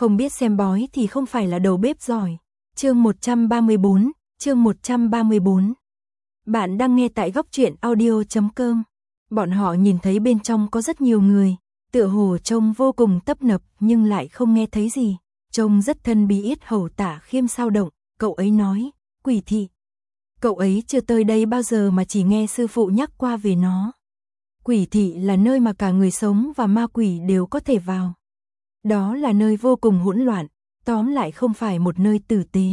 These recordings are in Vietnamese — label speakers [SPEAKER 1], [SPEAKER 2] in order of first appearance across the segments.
[SPEAKER 1] Không biết xem bói thì không phải là đầu bếp giỏi. Chương 134. Bạn đang nghe tại góc truyện audio.com. Bọn họ nhìn thấy bên trong có rất nhiều người, tựa hồ trông vô cùng tấp nập nhưng lại không nghe thấy gì. Trông rất thân bí. Yết hầu Tả Khiêm sao động, cậu ấy nói, quỷ thị. Cậu ấy chưa tới đây bao giờ mà chỉ nghe sư phụ nhắc qua về nó. Quỷ thị là nơi mà cả người sống và ma quỷ đều có thể vào. Đó là nơi vô cùng hỗn loạn, tóm lại không phải một nơi tử tế.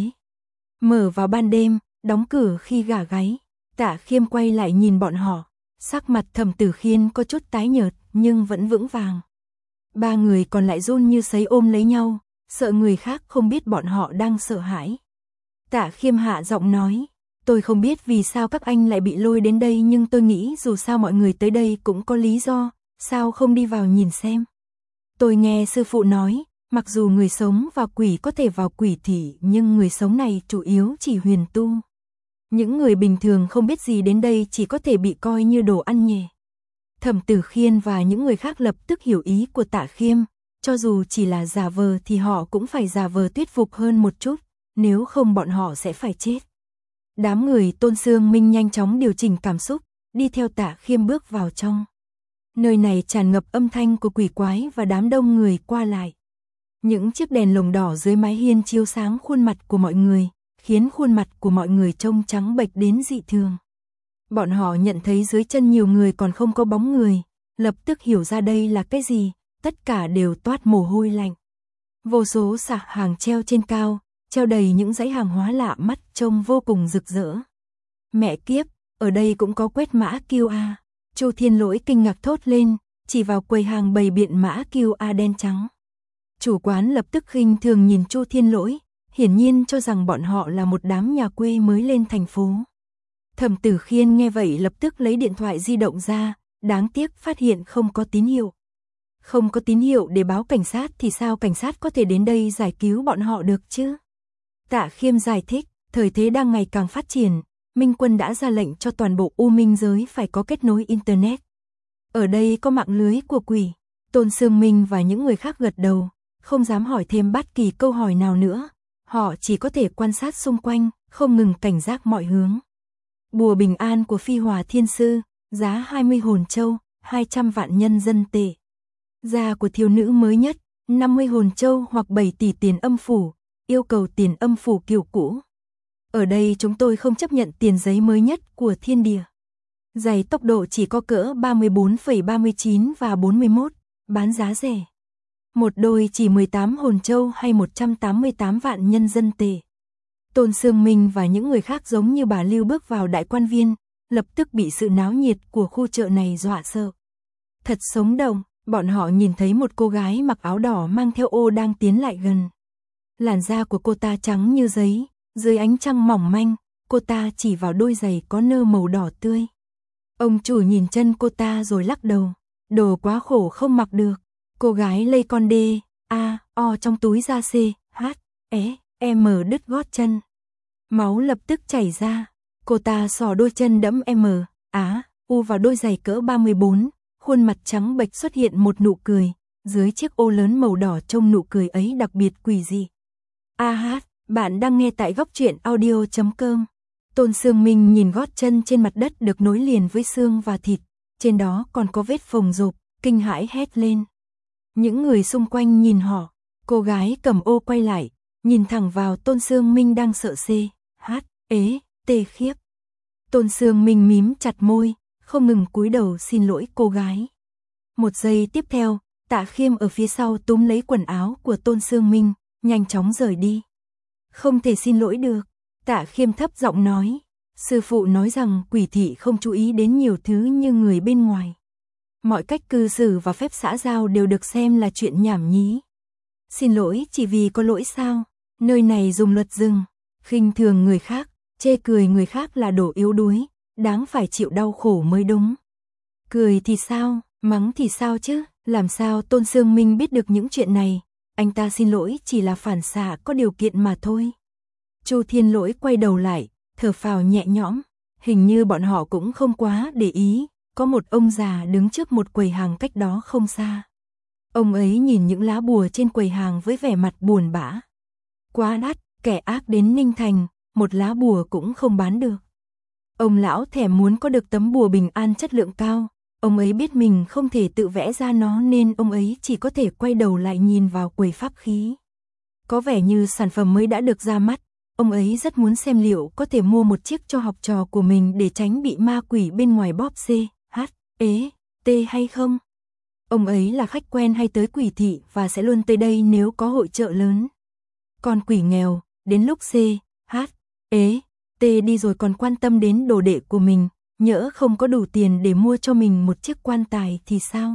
[SPEAKER 1] Mở vào ban đêm, đóng cửa khi gà gáy. Tả Khiêm quay lại nhìn bọn họ, sắc mặt Thẩm Tử Khiên có chút tái nhợt nhưng vẫn vững vàng. Ba người còn lại run như sấy ôm lấy nhau, sợ người khác không biết bọn họ đang sợ hãi. Tả Khiêm hạ giọng nói, tôi không biết vì sao các anh lại bị lôi đến đây nhưng tôi nghĩ dù sao mọi người tới đây cũng có lý do, sao không đi vào nhìn xem. Tôi nghe sư phụ nói, mặc dù người sống và quỷ có thể vào quỷ thị nhưng người sống này chủ yếu chỉ huyền tu. Những người bình thường không biết gì đến đây chỉ có thể bị coi như đồ ăn nhè. Thẩm Tử Khiên và những người khác lập tức hiểu ý của Tả Khiêm, cho dù chỉ là giả vờ thì họ cũng phải giả vờ thuyết phục hơn một chút, nếu không bọn họ sẽ phải chết. Đám người Tôn Sương Minh nhanh chóng điều chỉnh cảm xúc, đi theo Tả Khiêm bước vào trong. Nơi này tràn ngập âm thanh của quỷ quái và đám đông người qua lại. Những chiếc đèn lồng đỏ dưới mái hiên chiếu sáng khuôn mặt của mọi người, khiến khuôn mặt của mọi người trông trắng bệch đến dị thường. Bọn họ nhận thấy dưới chân nhiều người còn không có bóng người, lập tức hiểu ra đây là cái gì, tất cả đều toát mồ hôi lạnh. Vô số sạp hàng treo trên cao, treo đầy những dãy hàng hóa lạ mắt trông vô cùng rực rỡ. Mẹ kiếp, ở đây cũng có quét mã QR. Chu Thiên Lỗi kinh ngạc thốt lên, chỉ vào quầy hàng bày biện mã QR đen trắng. Chủ quán lập tức khinh thường nhìn Chu Thiên Lỗi, hiển nhiên cho rằng bọn họ là một đám nhà quê mới lên thành phố. Thẩm Tử Khiên nghe vậy lập tức lấy điện thoại di động ra, đáng tiếc phát hiện không có tín hiệu. Không có tín hiệu để báo cảnh sát thì sao cảnh sát có thể đến đây giải cứu bọn họ được chứ? Tạ Khiêm giải thích, thời thế đang ngày càng phát triển, Minh Quân đã ra lệnh cho toàn bộ U Minh giới phải có kết nối Internet. Ở đây có mạng lưới của quỷ. Tôn Sương Minh và những người khác gật đầu, không dám hỏi thêm bất kỳ câu hỏi nào nữa. Họ chỉ có thể quan sát xung quanh, không ngừng cảnh giác mọi hướng. Bùa bình an của Phi Hòa Thiên Sư, giá 20 hồn châu, 200 vạn nhân dân tệ. Da của thiếu nữ mới nhất, 50 hồn châu hoặc 7 tỷ tiền âm phủ, yêu cầu tiền âm phủ kiểu cũ. Ở đây chúng tôi không chấp nhận tiền giấy mới nhất của thiên địa. Giày tốc độ chỉ có cỡ 34,39 và 41, bán giá rẻ. Một đôi chỉ 18 hồn châu hay 188 vạn nhân dân tệ. Tôn Sương Minh và những người khác giống như bà Lưu bước vào đại quan viên, lập tức bị sự náo nhiệt của khu chợ này dọa sợ. Thật sống động, bọn họ nhìn thấy một cô gái mặc áo đỏ mang theo ô đang tiến lại gần. Làn da của cô ta trắng như giấy, dưới ánh trăng mỏng manh, cô ta chỉ vào đôi giày có nơ màu đỏ tươi. Ông chủ nhìn chân cô ta rồi lắc đầu, đồ quá khổ không mặc được. Cô gái lây con D, A, O trong túi ra C, H, E, M đứt gót chân. Máu lập tức chảy ra, cô ta xỏ đôi chân đẫm M, Á, U vào đôi giày cỡ 34, khuôn mặt trắng bệch xuất hiện một nụ cười, dưới chiếc ô lớn màu đỏ trông nụ cười ấy đặc biệt quỷ dị. Bạn đang nghe tại góc truyện audio.com. Tôn Sương Minh nhìn gót chân trên mặt đất được nối liền với xương và thịt, trên đó còn có vết phồng rộp, kinh hãi hét lên. Những người xung quanh nhìn họ, cô gái cầm ô quay lại, nhìn thẳng vào Tôn Sương Minh đang sợ C, H, ế, tê khiếp. Tôn Sương Minh mím chặt môi, không ngừng cúi đầu xin lỗi cô gái. Một giây tiếp theo, Tạ Khiêm ở phía sau túm lấy quần áo của Tôn Sương Minh, nhanh chóng rời đi. Không thể xin lỗi được, Tạ Khiêm thấp giọng nói. Sư phụ nói rằng quỷ thị không chú ý đến nhiều thứ như người bên ngoài. Mọi cách cư xử và phép xã giao đều được xem là chuyện nhảm nhí. Xin lỗi chỉ vì có lỗi sao? Nơi này dùng luật rừng, khinh thường người khác, chê cười người khác là đồ yếu đuối, đáng phải chịu đau khổ mới đúng. Cười thì sao, mắng thì sao chứ? Làm sao Tôn Sương Minh biết được những chuyện này? Anh ta xin lỗi chỉ là phản xạ có điều kiện mà thôi. Chu Thiên Lỗi quay đầu lại, thở phào nhẹ nhõm, hình như bọn họ cũng không quá để ý, có một ông già đứng trước một quầy hàng cách đó không xa. Ông ấy nhìn những lá bùa trên quầy hàng với vẻ mặt buồn bã. Quá đắt, kẻ ác đến Ninh Thành, một lá bùa cũng không bán được. Ông lão thèm muốn có được tấm bùa bình an chất lượng cao. Ông ấy biết mình không thể tự vẽ ra nó nên ông ấy chỉ có thể quay đầu lại nhìn vào quầy pháp khí. Có vẻ như sản phẩm mới đã được ra mắt. Ông ấy rất muốn xem liệu có thể mua một chiếc cho học trò của mình để tránh bị ma quỷ bên ngoài bóp C, H, E, T hay không. Ông ấy là khách quen hay tới quỷ thị và sẽ luôn tới đây nếu có hội chợ lớn. Còn quỷ nghèo, đến lúc C, H, E, T đi rồi còn quan tâm đến đồ đệ của mình, nhỡ không có đủ tiền để mua cho mình một chiếc quan tài thì sao?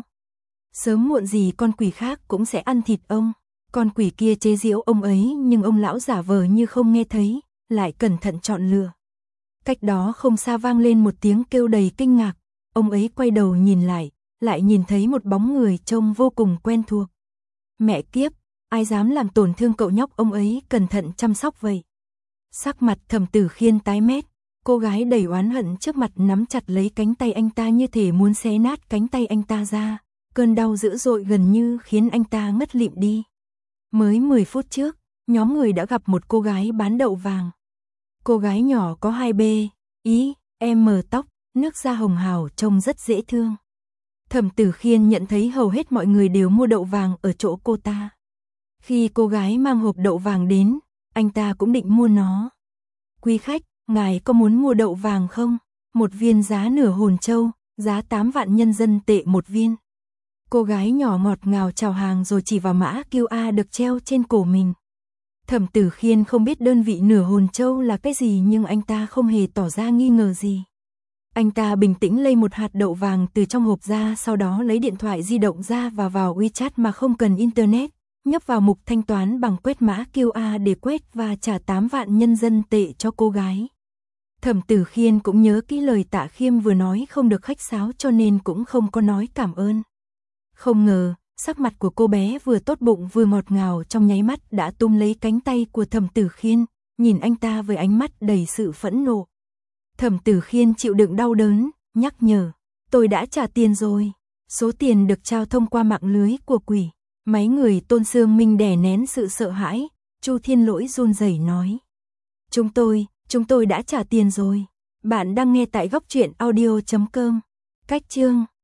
[SPEAKER 1] Sớm muộn gì con quỷ khác cũng sẽ ăn thịt ông. Con quỷ kia chế giễu ông ấy nhưng ông lão giả vờ như không nghe thấy, lại cẩn thận chọn lựa. Cách đó không xa vang lên một tiếng kêu đầy kinh ngạc, ông ấy quay đầu nhìn lại nhìn thấy một bóng người trông vô cùng quen thuộc. Mẹ kiếp, ai dám làm tổn thương cậu nhóc ông ấy cẩn thận chăm sóc vậy. Sắc mặt Thẩm Tử Khiên tái mét, cô gái đầy oán hận trước mặt nắm chặt lấy cánh tay anh ta như thể muốn xé nát cánh tay anh ta ra, cơn đau dữ dội gần như khiến anh ta ngất lịm đi. Mới 10 phút trước, nhóm người đã gặp một cô gái bán đậu vàng. Cô gái nhỏ có 2 B, ý, M tóc, nước da hồng hào trông rất dễ thương. Thẩm Tử Khiên nhận thấy hầu hết mọi người đều mua đậu vàng ở chỗ cô ta. Khi cô gái mang hộp đậu vàng đến, anh ta cũng định mua nó. Quý khách, ngài có muốn mua đậu vàng không? Một viên giá nửa hồn châu, giá 8 vạn nhân dân tệ một viên. Cô gái nhỏ ngọt ngào chào hàng rồi chỉ vào mã QR được treo trên cổ mình. Thẩm Tử Khiên không biết đơn vị nửa hồn châu là cái gì nhưng anh ta không hề tỏ ra nghi ngờ gì. Anh ta bình tĩnh lấy một hạt đậu vàng từ trong hộp ra, sau đó lấy điện thoại di động ra và vào WeChat mà không cần Internet, nhấp vào mục thanh toán bằng quét mã QR để quét và trả 8 vạn nhân dân tệ cho cô gái. Thẩm Tử Khiên cũng nhớ kỹ lời Tạ Khiêm vừa nói không được khách sáo cho nên cũng không có nói cảm ơn. Không ngờ, sắc mặt của cô bé vừa tốt bụng vừa ngọt ngào trong nháy mắt đã túm lấy cánh tay của Thẩm Tử Khiên, nhìn anh ta với ánh mắt đầy sự phẫn nộ. Thẩm Tử Khiên chịu đựng đau đớn, nhắc nhở, tôi đã trả tiền rồi. Số tiền được trao thông qua mạng lưới của quỷ. Mấy người Tôn Sương Minh đè nén sự sợ hãi, Chu Thiên Lỗi run rẩy nói. Chúng tôi đã trả tiền rồi. Bạn đang nghe tại góc truyện audio.com. Cách chương